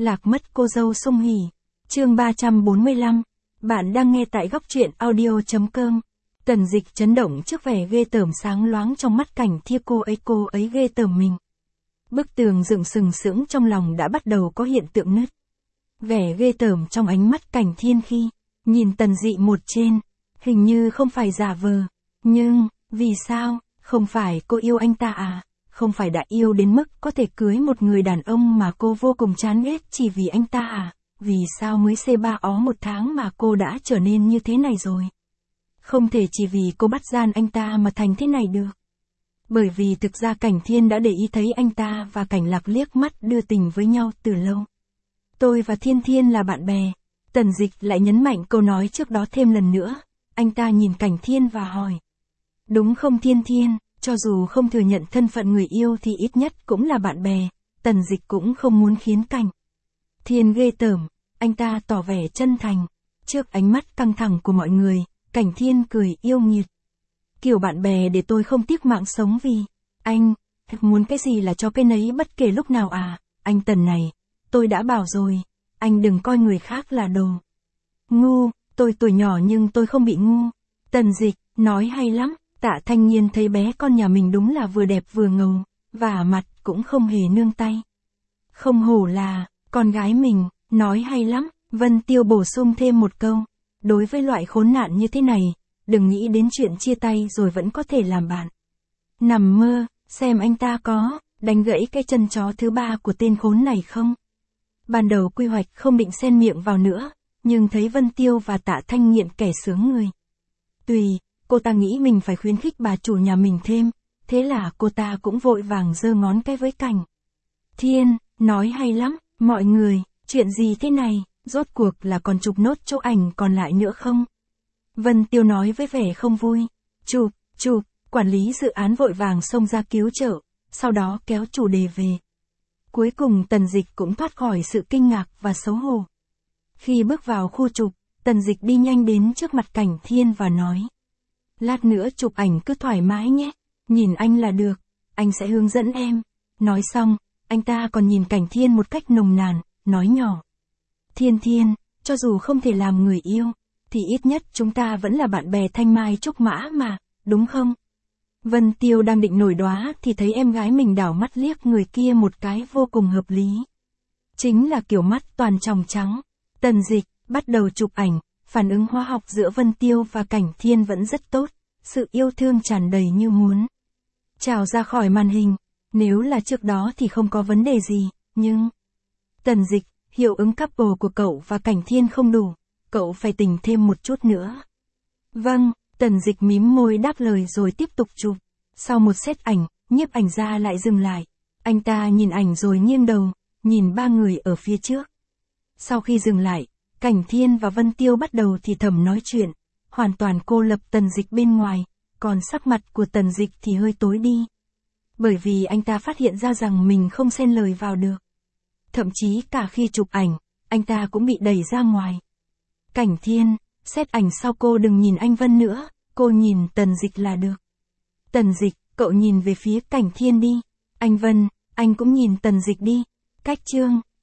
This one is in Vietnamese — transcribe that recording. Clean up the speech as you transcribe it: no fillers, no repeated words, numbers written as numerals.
Lạc mất cô dâu Sung Hỉ. Chương 345. Bạn đang nghe tại góc truyện audio.com. Tần Dịch chấn động trước vẻ ghê tởm sáng loáng trong mắt Cảnh Thiên, cô ấy ghê tởm mình. Bức tường dựng sừng sững trong lòng đã bắt đầu có hiện tượng nứt. Vẻ ghê tởm trong ánh mắt Cảnh Thiên khi nhìn Tần Dị một trên, hình như không phải giả vờ. Nhưng, vì sao, không phải cô yêu anh ta à? Không phải đã yêu đến mức có thể cưới một người đàn ông mà cô vô cùng chán ghét chỉ vì anh ta à? Vì sao mới C3 ó một tháng mà cô đã trở nên như thế này rồi? Không thể chỉ vì cô bắt gian anh ta mà thành thế này được. Bởi vì thực ra Cảnh Thiên đã để ý thấy anh ta và Cảnh Lạc liếc mắt đưa tình với nhau từ lâu. Tôi và Thiên Thiên là bạn bè. Tần Dịch lại nhấn mạnh câu nói trước đó thêm lần nữa. Anh ta nhìn Cảnh Thiên và hỏi. Đúng không Thiên Thiên, cho dù không thừa nhận thân phận người yêu thì ít nhất cũng là bạn bè. Tần Dịch cũng không muốn khiến Cảnh Thiên ghê tởm. Anh ta tỏ vẻ chân thành. Trước ánh mắt căng thẳng của mọi người, Cảnh Thiên cười yêu nghiệt. Kiểu bạn bè để tôi không tiếc mạng sống vì anh, muốn cái gì là cho cái nấy bất kể lúc nào à? Anh Tần này, tôi đã bảo rồi, anh đừng coi người khác là đồ ngu, tôi tuổi nhỏ nhưng tôi không bị ngu. Tần Dịch, nói hay lắm. Tạ Thanh Nhiên thấy bé con nhà mình đúng là vừa đẹp vừa ngầu, và mặt cũng không hề nương tay. Không hổ là con gái mình, nói hay lắm. Vân Tiêu bổ sung thêm một câu. Đối với loại khốn nạn như thế này, đừng nghĩ đến chuyện chia tay rồi vẫn có thể làm bạn. Nằm mơ, xem anh ta có đánh gãy cái chân chó thứ ba của tên khốn này không? Ban đầu quy hoạch không định xen miệng vào nữa, nhưng thấy Vân Tiêu và Tạ Thanh Nghiện kẻ sướng người. Tùy, cô ta nghĩ mình phải khuyến khích bà chủ nhà mình thêm, thế là cô ta cũng vội vàng giơ ngón cái với Cảnh Thiên, nói hay lắm, mọi người, chuyện gì thế này, rốt cuộc là còn chụp nốt chỗ ảnh còn lại nữa không? Vân Tiêu nói với vẻ không vui. Chụp, quản lý dự án vội vàng xông ra cứu trợ, sau đó kéo chủ đề về. Cuối cùng Tần Dịch cũng thoát khỏi sự kinh ngạc và xấu hổ. Khi bước vào khu chụp, Tần Dịch đi nhanh đến trước mặt Cảnh Thiên và nói. Lát nữa chụp ảnh cứ thoải mái nhé, nhìn anh là được, anh sẽ hướng dẫn em. Nói xong, anh ta còn nhìn Cảnh Thiên một cách nồng nàn, nói nhỏ. Thiên, cho dù không thể làm người yêu, thì ít nhất chúng ta vẫn là bạn bè thanh mai trúc mã mà, đúng không? Vân Tiêu đang định nổi đoá thì thấy em gái mình đảo mắt liếc người kia một cái vô cùng hợp lý. Chính là kiểu mắt toàn tròng trắng. Tần Dịch bắt đầu chụp ảnh, phản ứng hóa học giữa Vân Tiêu và Cảnh Thiên vẫn rất tốt, sự yêu thương tràn đầy như muốn trào ra khỏi màn hình. Nếu là trước đó thì không có vấn đề gì, nhưng Tần Dịch, hiệu ứng couple của cậu và Cảnh Thiên không đủ, cậu phải tỉnh thêm một chút nữa. Vâng, Tần Dịch mím môi đáp lời rồi tiếp tục chụp. Sau một set ảnh, nhiếp ảnh gia lại dừng lại. Anh ta nhìn ảnh rồi nghiêng đầu, nhìn ba người ở phía trước. Sau khi dừng lại, Cảnh Thiên và Vân Tiêu bắt đầu thì thầm nói chuyện, hoàn toàn cô lập Tần Dịch bên ngoài, còn sắc mặt của Tần Dịch thì hơi tối đi. Bởi vì anh ta phát hiện ra rằng mình không xen lời vào được. Thậm chí cả khi chụp ảnh, anh ta cũng bị đẩy ra ngoài. Cảnh Thiên, xét ảnh sau cô đừng nhìn anh Vân nữa, cô nhìn Tần Dịch là được. Tần Dịch, cậu nhìn về phía Cảnh Thiên đi. Anh Vân, anh cũng nhìn Tần Dịch đi. Cách chương